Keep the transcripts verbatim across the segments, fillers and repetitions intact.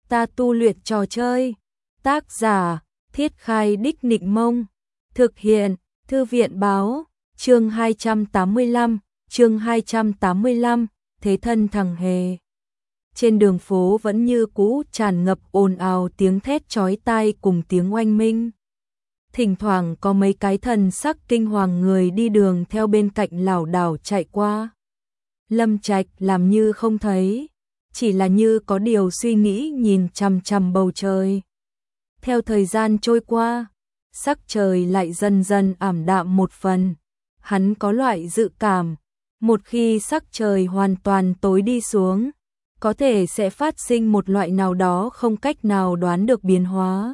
Ta tu luyện trò chơi. Tác giả, Thiết Khai Đích Nịnh Mông. Thực hiện, Thư viện Báo. Chương hai trăm tám mươi lăm, chương hai trăm tám mươi lăm, Thế thân thằng hề. Trên đường phố vẫn như cũ tràn ngập ồn ào tiếng thét chói tai cùng tiếng oanh minh. Thỉnh thoảng có mấy cái thần sắc kinh hoàng người đi đường theo bên cạnh lảo đảo chạy qua. Lâm Trạch làm như không thấy, chỉ là như có điều suy nghĩ nhìn chằm chằm bầu trời. Theo thời gian trôi qua, sắc trời lại dần dần ảm đạm một phần. Hắn có loại dự cảm, một khi sắc trời hoàn toàn tối đi xuống, có thể sẽ phát sinh một loại nào đó không cách nào đoán được biến hóa.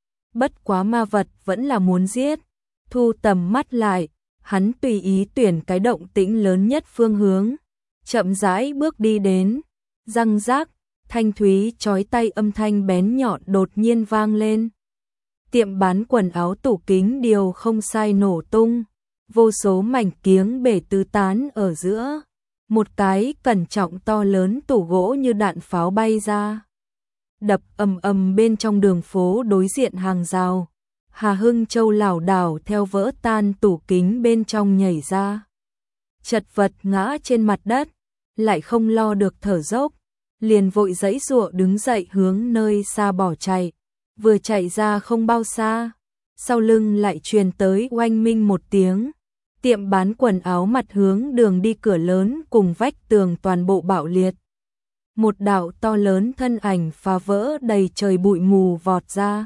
Bất quá ma vật vẫn là muốn giết, thu tầm mắt lại, hắn tùy ý tuyển cái động tĩnh lớn nhất phương hướng, chậm rãi bước đi đến, răng rác, thanh thúy chói tai âm thanh bén nhọn đột nhiên vang lên. Tiệm bán quần áo tủ kính điều không sai nổ tung, vô số mảnh kiếng bể tứ tán ở giữa, một cái cẩn trọng to lớn tủ gỗ như đạn pháo bay ra. Đập ầm ầm bên trong đường phố đối diện hàng rào, Hà Hưng Châu lảo đảo theo vỡ tan tủ kính bên trong nhảy ra. Chật vật ngã trên mặt đất, lại không lo được thở dốc, liền vội giãy giụa đứng dậy hướng nơi xa bỏ chạy. Vừa chạy ra không bao xa, sau lưng lại truyền tới oanh minh một tiếng. Tiệm bán quần áo mặt hướng đường đi cửa lớn cùng vách tường toàn bộ bạo liệt. Một đạo to lớn thân ảnh phá vỡ đầy trời bụi mù vọt ra.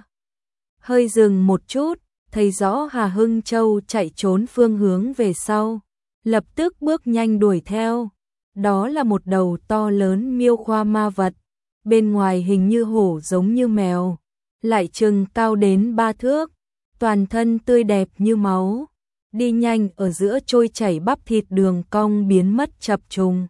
Hơi dừng một chút, thấy rõ Hà Hưng Châu chạy trốn phương hướng về sau, lập tức bước nhanh đuổi theo. Đó là một đầu to lớn miêu khoa ma vật, bên ngoài hình như hổ giống như mèo, lại chừng cao đến ba thước, toàn thân tươi đẹp như máu, đi nhanh ở giữa trôi chảy bắp thịt đường cong biến mất chập trùng.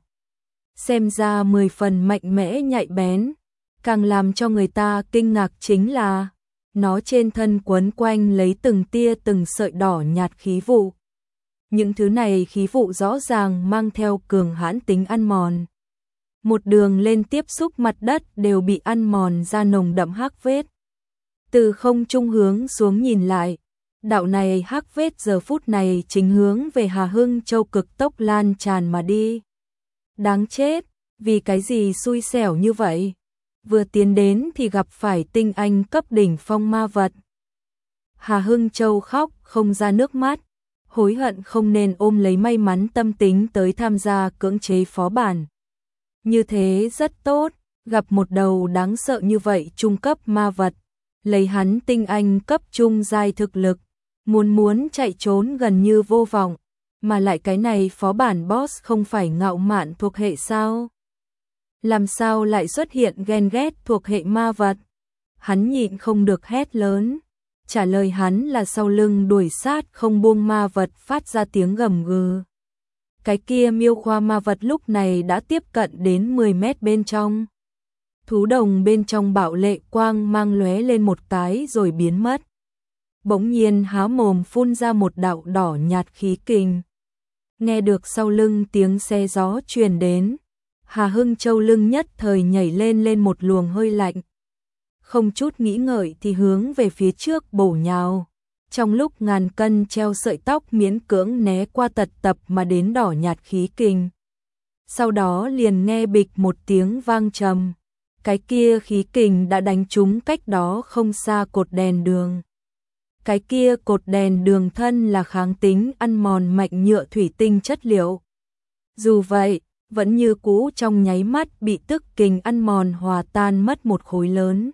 Xem ra mười phần mạnh mẽ nhạy bén, càng làm cho người ta kinh ngạc chính là nó trên thân quấn quanh lấy từng tia từng sợi đỏ nhạt khí vụ. Những thứ này khí vụ rõ ràng mang theo cường hãn tính ăn mòn. Một đường lên tiếp xúc mặt đất đều bị ăn mòn ra nồng đậm hắc vết. Từ không trung hướng xuống nhìn lại, đạo này hắc vết giờ phút này chính hướng về Hà Hưng Châu cực tốc lan tràn mà đi. Đáng chết, vì cái gì xui xẻo như vậy? Vừa tiến đến thì gặp phải tinh anh cấp đỉnh phong ma vật. Hà Hưng Châu khóc không ra nước mắt, hối hận không nên ôm lấy may mắn tâm tính tới tham gia cưỡng chế phó bản. Như thế rất tốt, gặp một đầu đáng sợ như vậy trung cấp ma vật, lấy hắn tinh anh cấp trung giai thực lực, muốn muốn chạy trốn gần như vô vọng, mà lại cái này phó bản boss không phải ngạo mạn thuộc hệ sao? Làm sao lại xuất hiện ghen ghét thuộc hệ ma vật? Hắn nhịn không được hét lớn. Trả lời hắn là sau lưng đuổi sát không buông ma vật phát ra tiếng gầm gừ. Cái kia miêu khoa ma vật lúc này đã tiếp cận đến mười mét bên trong. Thú đồng bên trong bạo lệ quang mang lóe lên một cái rồi biến mất. Bỗng nhiên há mồm phun ra một đạo đỏ nhạt khí kình. Nghe được sau lưng tiếng xe gió truyền đến, Hà Hưng Châu lưng nhất thời nhảy lên lên một luồng hơi lạnh. Không chút nghĩ ngợi thì hướng về phía trước bổ nhào. Trong lúc ngàn cân treo sợi tóc miễn cưỡng né qua tật tập mà đến đỏ nhạt khí kình. Sau đó liền nghe bịch một tiếng vang trầm. Cái kia khí kình đã đánh trúng cách đó không xa cột đèn đường. Cái kia cột đèn đường thân là kháng tính ăn mòn mạnh nhựa thủy tinh chất liệu. Dù vậy, vẫn như cũ trong nháy mắt bị tức kình ăn mòn hòa tan mất một khối lớn.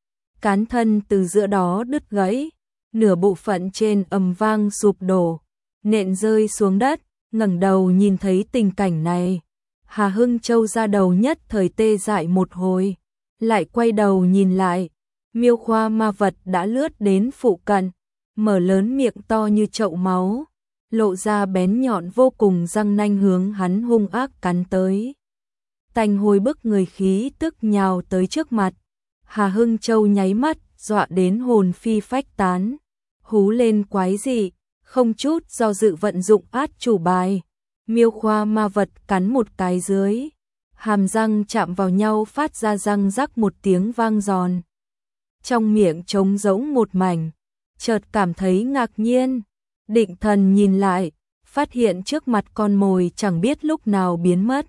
Cán thân từ giữa đó đứt gãy, nửa bộ phận trên ầm vang sụp đổ, nện rơi xuống đất, ngẩng đầu nhìn thấy tình cảnh này. Hà Hưng Châu ra đầu nhất thời tê dại một hồi, lại quay đầu nhìn lại, miêu khoa ma vật đã lướt đến phụ cận, mở lớn miệng to như chậu máu, lộ ra bén nhọn vô cùng răng nanh hướng hắn hung ác cắn tới. Tanh hôi bức người khí tức nhào tới trước mặt. Hà Hưng Châu nháy mắt, dọa đến hồn phi phách tán, hú lên quái dị, không chút do dự vận dụng át chủ bài, miêu khoa ma vật cắn một cái dưới. hàm răng chạm vào nhau phát ra răng rắc một tiếng vang giòn. Trong miệng trống rỗng một mảnh, chợt cảm thấy ngạc nhiên, định thần nhìn lại, phát hiện trước mặt con mồi chẳng biết lúc nào biến mất.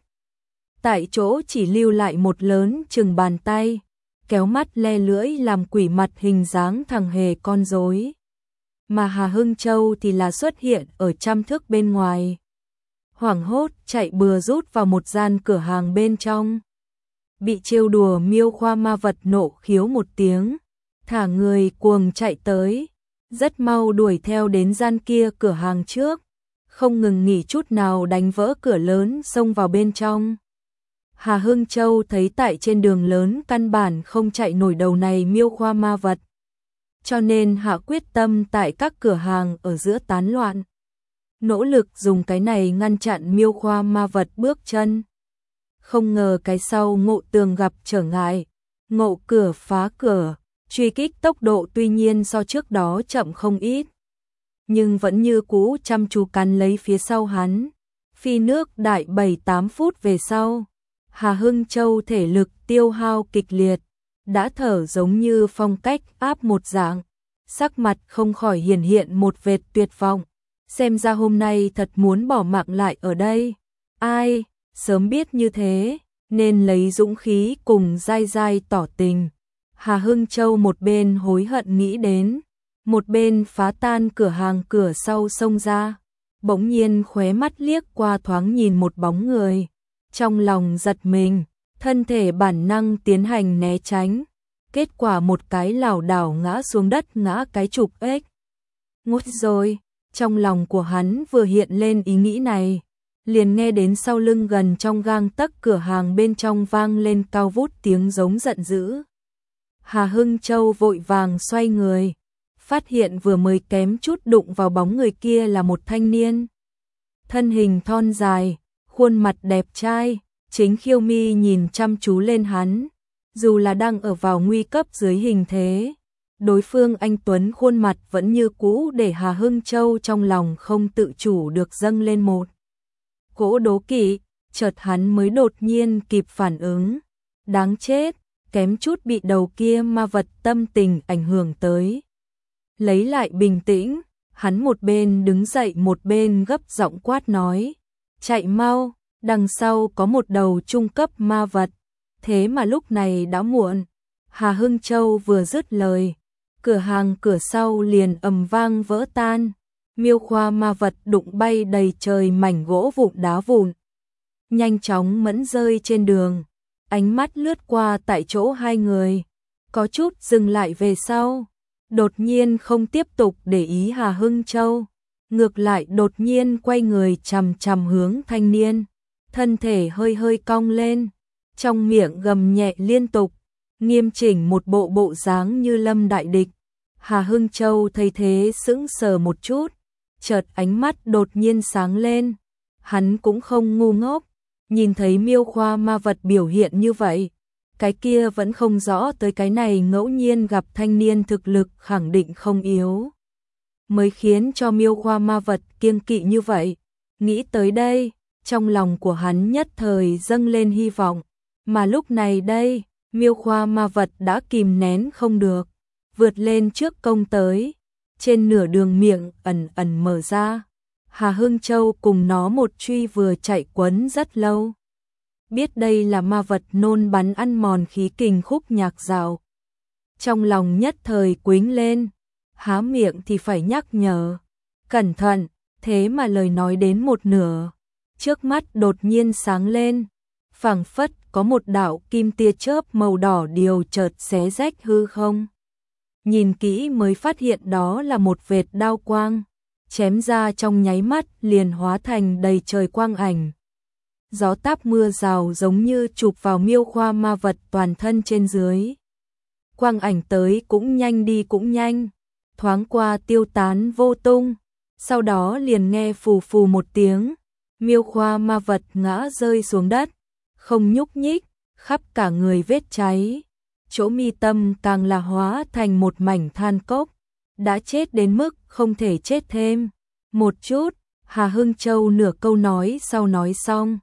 Tại chỗ chỉ lưu lại một lớn chừng bàn tay, kéo mắt le lưỡi làm quỷ mặt hình dáng thằng hề con rối. Mà Hà Hưng Châu thì là xuất hiện ở trăm thước bên ngoài. Hoảng hốt chạy bừa rút vào một gian cửa hàng bên trong. Bị trêu đùa Miêu Khoa ma vật nộ khiếu một tiếng, thả người cuồng chạy tới, rất mau đuổi theo đến gian kia cửa hàng trước, không ngừng nghỉ chút nào đánh vỡ cửa lớn xông vào bên trong. Hà Hưng Châu thấy tại trên đường lớn căn bản không chạy nổi đầu này Miêu Khoa ma vật, cho nên hạ quyết tâm tại các cửa hàng ở giữa tán loạn, nỗ lực dùng cái này ngăn chặn Miêu Khoa ma vật bước chân. Không ngờ cái sau ngộ tường gặp trở ngại, ngộ cửa phá cửa, truy kích tốc độ tuy nhiên so trước đó chậm không ít, nhưng vẫn như cũ chăm chú cắn lấy phía sau hắn. Phi nước đại bảy tám phút về sau, Hà Hưng Châu thể lực tiêu hao kịch liệt, đã thở giống như phong cách áp một dạng, sắc mặt không khỏi hiển hiện một vệt tuyệt vọng, xem ra hôm nay thật muốn bỏ mạng lại ở đây. Ai, sớm biết như thế, nên lấy dũng khí cùng dai dai tỏ tình. Hà Hưng Châu một bên hối hận nghĩ đến, một bên phá tan cửa hàng cửa sau xông ra, bỗng nhiên khóe mắt liếc qua thoáng nhìn một bóng người, trong lòng giật mình, thân thể bản năng tiến hành né tránh, kết quả một cái lảo đảo ngã xuống đất ngã cái chục ếch. Ngút rồi, trong lòng của hắn vừa hiện lên ý nghĩ này, liền nghe đến sau lưng gần trong gang tấc cửa hàng bên trong vang lên cao vút tiếng giống giận dữ. Hà Hưng Châu vội vàng xoay người, phát hiện vừa mới kém chút đụng vào bóng người kia là một thanh niên. Thân hình thon dài, khuôn mặt đẹp trai, chính Khiêu Mi nhìn chăm chú lên hắn, dù là đang ở vào nguy cấp dưới hình thế, đối phương anh tuấn khuôn mặt vẫn như cũ để Hà Hưng Châu trong lòng không tự chủ được dâng lên một cỗ đố kỵ, chợt hắn mới đột nhiên kịp phản ứng, đáng chết, kém chút bị đầu kia ma vật tâm tình ảnh hưởng tới. Lấy lại bình tĩnh, hắn một bên đứng dậy một bên gấp giọng quát nói, chạy mau, đằng sau có một đầu trung cấp ma vật, thế mà lúc này đã muộn. Hà Hưng Châu vừa dứt lời, cửa hàng cửa sau liền ầm vang vỡ tan, Miêu Khoa ma vật đụng bay đầy trời mảnh gỗ vụn đá vụn, nhanh chóng mẫn rơi trên đường. Ánh mắt lướt qua tại chỗ hai người, có chút dừng lại về sau, đột nhiên không tiếp tục để ý Hà Hưng Châu, ngược lại đột nhiên quay người chằm chằm hướng thanh niên, thân thể hơi hơi cong lên, trong miệng gầm nhẹ liên tục, nghiêm chỉnh một bộ bộ dáng như lâm đại địch. Hà Hưng Châu thấy thế sững sờ một chút, chợt ánh mắt đột nhiên sáng lên, hắn cũng không ngu ngốc. Nhìn thấy Miêu Khoa ma vật biểu hiện như vậy, cái kia vẫn không rõ tới cái này ngẫu nhiên gặp thanh niên thực lực khẳng định không yếu, mới khiến cho Miêu Khoa ma vật kiêng kỵ như vậy. Nghĩ tới đây, trong lòng của hắn nhất thời dâng lên hy vọng, mà lúc này đây, Miêu Khoa ma vật đã kìm nén không được, vượt lên trước công tới, trên nửa đường miệng ẩn ẩn mở ra. Hà Hưng Châu cùng nó một truy vừa chạy quấn rất lâu. Biết đây là ma vật nôn bắn ăn mòn khí kình khúc nhạc dạo. Trong lòng nhất thời quính lên, há miệng thì phải nhắc nhở. Cẩn thận, thế mà lời nói đến một nửa. Trước mắt đột nhiên sáng lên, phảng phất có một đạo kim tia chớp màu đỏ điều chợt xé rách hư không. Nhìn kỹ mới phát hiện đó là một vệt đao quang, chém ra trong nháy mắt liền hóa thành đầy trời quang ảnh. Gió táp mưa rào giống như chụp vào Miêu Khoa ma vật toàn thân trên dưới. Quang ảnh tới cũng nhanh đi cũng nhanh, thoáng qua tiêu tán vô tung, sau đó liền nghe phù phù một tiếng, Miêu Khoa ma vật ngã rơi xuống đất, không nhúc nhích, khắp cả người vết cháy, chỗ mi tâm càng là hóa thành một mảnh than cốc, đã chết đến mức không thể chết thêm. Một chút, Hà Hưng Châu nửa câu nói sau nói xong,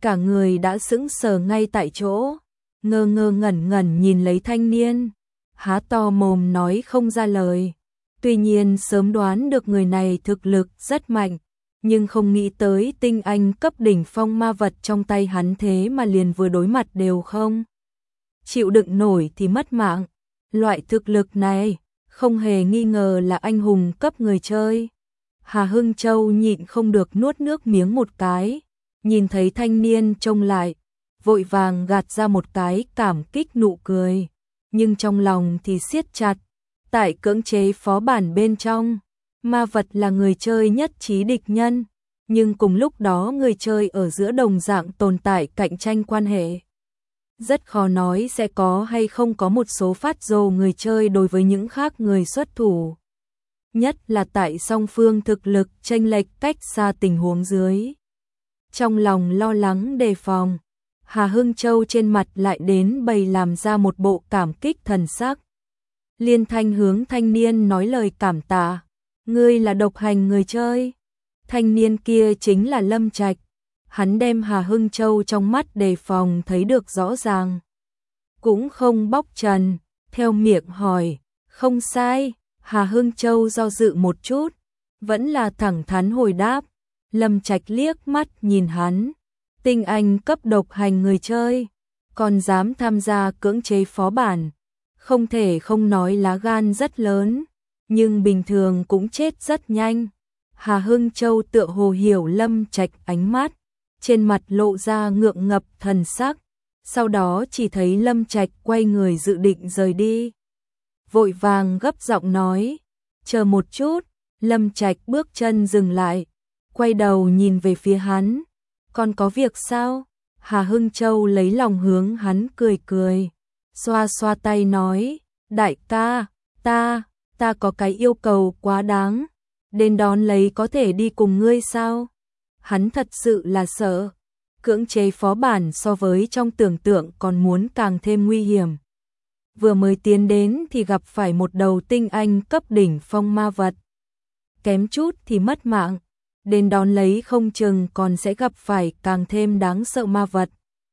cả người đã sững sờ ngay tại chỗ, ngơ ngơ ngẩn ngẩn nhìn lấy thanh niên, há to mồm nói không ra lời. Tuy nhiên sớm đoán được người này thực lực rất mạnh, nhưng không nghĩ tới tinh anh cấp đỉnh phong ma vật trong tay hắn thế mà liền vừa đối mặt đều không chịu đựng nổi thì mất mạng. Loại thực lực này không hề nghi ngờ là anh hùng cấp người chơi. Hà Hưng Châu nhịn không được nuốt nước miếng một cái, nhìn thấy thanh niên trông lại, vội vàng gạt ra một cái cảm kích nụ cười, nhưng trong lòng thì siết chặt. Tại cưỡng chế phó bản bên trong, ma vật là người chơi nhất trí địch nhân, nhưng cùng lúc đó người chơi ở giữa đồng dạng tồn tại cạnh tranh quan hệ. Rất khó nói sẽ có hay không có một số phát rồ người chơi đối với những khác người xuất thủ. Nhất là tại song phương thực lực chênh lệch cách xa tình huống dưới. Trong lòng lo lắng đề phòng, Hà Hưng Châu trên mặt lại đến bày làm ra một bộ cảm kích thần sắc. Liên thanh hướng thanh niên nói lời cảm tạ. Ngươi là độc hành người chơi. Thanh niên kia chính là Lâm Trạch. Hắn đem Hà Hưng Châu trong mắt đề phòng thấy được rõ ràng. Cũng không bóc trần, theo miệng hỏi, không sai. Hà Hưng Châu do dự một chút, vẫn là thẳng thắn hồi đáp. Lâm Trạch liếc mắt nhìn hắn, tinh anh cấp độc hành người chơi, còn dám tham gia cưỡng chế phó bản. Không thể không nói lá gan rất lớn, nhưng bình thường cũng chết rất nhanh. Hà Hưng Châu tựa hồ hiểu Lâm Trạch ánh mắt, trên mặt lộ ra ngượng ngập thần sắc, sau đó chỉ thấy Lâm Trạch quay người dự định rời đi. Vội vàng gấp giọng nói, chờ một chút. Lâm Trạch bước chân dừng lại, quay đầu nhìn về phía hắn, còn có việc sao? Hà Hưng Châu lấy lòng hướng hắn cười cười, xoa xoa tay nói, đại ca, ta, ta có cái yêu cầu quá đáng, đến đón lấy có thể đi cùng ngươi sao? Hắn thật sự là sợ, cưỡng chế phó bản so với trong tưởng tượng còn muốn càng thêm nguy hiểm. Vừa mới tiến đến thì gặp phải một đầu tinh anh cấp đỉnh phong ma vật. Kém chút thì mất mạng, đến đón lấy không chừng còn sẽ gặp phải càng thêm đáng sợ ma vật.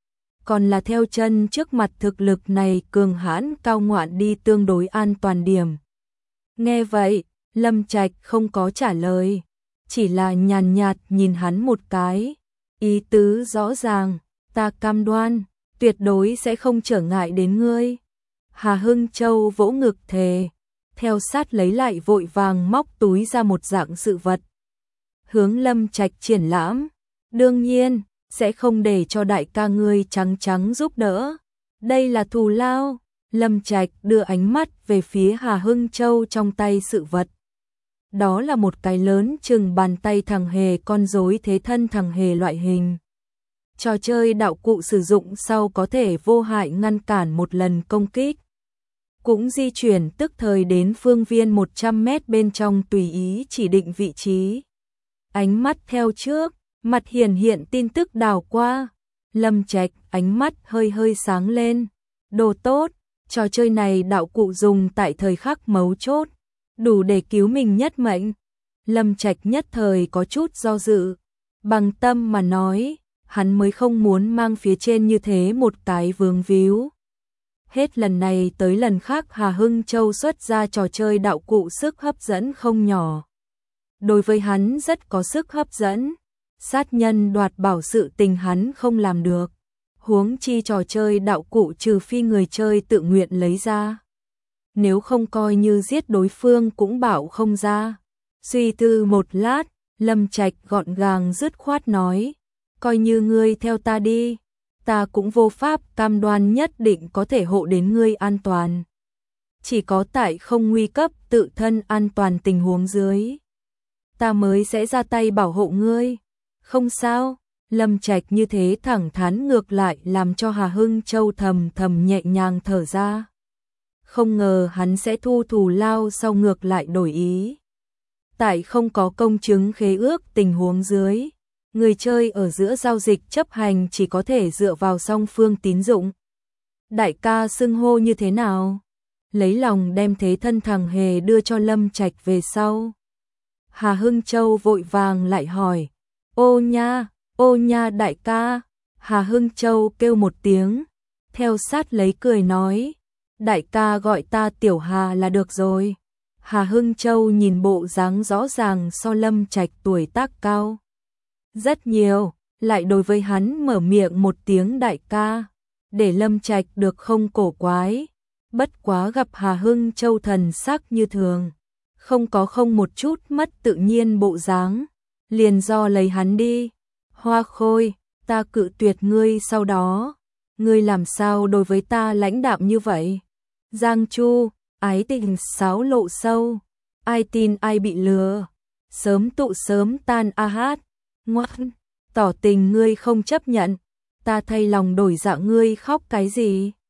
Còn là theo chân trước mặt thực lực này cường hãn cao ngoạn đi tương đối an toàn điểm. Nghe vậy, Lâm Trạch không có trả lời, chỉ là nhàn nhạt nhìn hắn một cái, ý tứ rõ ràng, ta cam đoan, tuyệt đối sẽ không trở ngại đến ngươi. Hà Hưng Châu vỗ ngực thề, theo sát lấy lại vội vàng móc túi ra một dạng sự vật. Hướng Lâm Trạch triển lãm, đương nhiên, sẽ không để cho đại ca ngươi trắng trắng giúp đỡ. Đây là thù lao. Lâm Trạch đưa ánh mắt về phía Hà Hưng Châu trong tay sự vật. Đó là một cái lớn chừng bàn tay thằng hề con rối thế thân thằng hề loại hình. Trò chơi đạo cụ sử dụng sau có thể vô hại ngăn cản một lần công kích. Cũng di chuyển tức thời đến phương viên một trăm mét bên trong tùy ý chỉ định vị trí. Ánh mắt theo trước, mặt hiển hiện tin tức đảo qua. Lâm Trạch ánh mắt hơi hơi sáng lên. Đồ tốt, trò chơi này đạo cụ dùng tại thời khắc mấu chốt, đủ để cứu mình nhất mệnh. Lâm Trạch nhất thời có chút do dự, bằng tâm mà nói, hắn mới không muốn mang phía trên như thế một cái vướng víu. Hết lần này tới lần khác Hà Hưng Châu xuất ra trò chơi đạo cụ sức hấp dẫn không nhỏ. Đối với hắn rất có sức hấp dẫn, sát nhân đoạt bảo sự tình hắn không làm được. Huống chi trò chơi đạo cụ trừ phi người chơi tự nguyện lấy ra. Nếu không coi như giết đối phương cũng bảo không ra. Suy tư một lát, Lâm Trạch gọn gàng dứt khoát nói, coi như ngươi theo ta đi, ta cũng vô pháp cam đoan nhất định có thể hộ đến ngươi an toàn. Chỉ có tại không nguy cấp tự thân an toàn tình huống dưới, ta mới sẽ ra tay bảo hộ ngươi. Không sao. Lâm Trạch như thế thẳng thắn ngược lại làm cho Hà Hưng Châu thầm thầm nhẹ nhàng thở ra. Không ngờ hắn sẽ thu thù lao sau ngược lại đổi ý. Tại không có công chứng khế ước tình huống dưới, người chơi ở giữa giao dịch chấp hành chỉ có thể dựa vào song phương tín dụng. Đại ca xưng hô như thế nào? Lấy lòng đem thế thân thằng hề đưa cho Lâm Trạch về sau. Hà Hưng Châu vội vàng lại hỏi, ô nha, ô nha đại ca. Hà Hưng Châu kêu một tiếng, theo sát lấy cười nói, đại ca gọi ta Tiểu Hà là được rồi. Hà Hưng Châu nhìn bộ dáng rõ ràng so Lâm Trạch tuổi tác cao rất nhiều, lại đối với hắn mở miệng một tiếng đại ca, để Lâm Trạch được không cổ quái. Bất quá gặp Hà Hưng Châu thần sắc như thường, không có không một chút mất tự nhiên bộ dáng, liền do lấy hắn đi. Hoa Khôi, ta cự tuyệt ngươi sau đó, ngươi làm sao đối với ta lãnh đạm như vậy? Giang Chu, ái tình sáo lộ sâu, ai tin ai bị lừa, sớm tụ sớm tan a hát, ngoan, tỏ tình ngươi không chấp nhận, ta thay lòng đổi dạ ngươi khóc cái gì?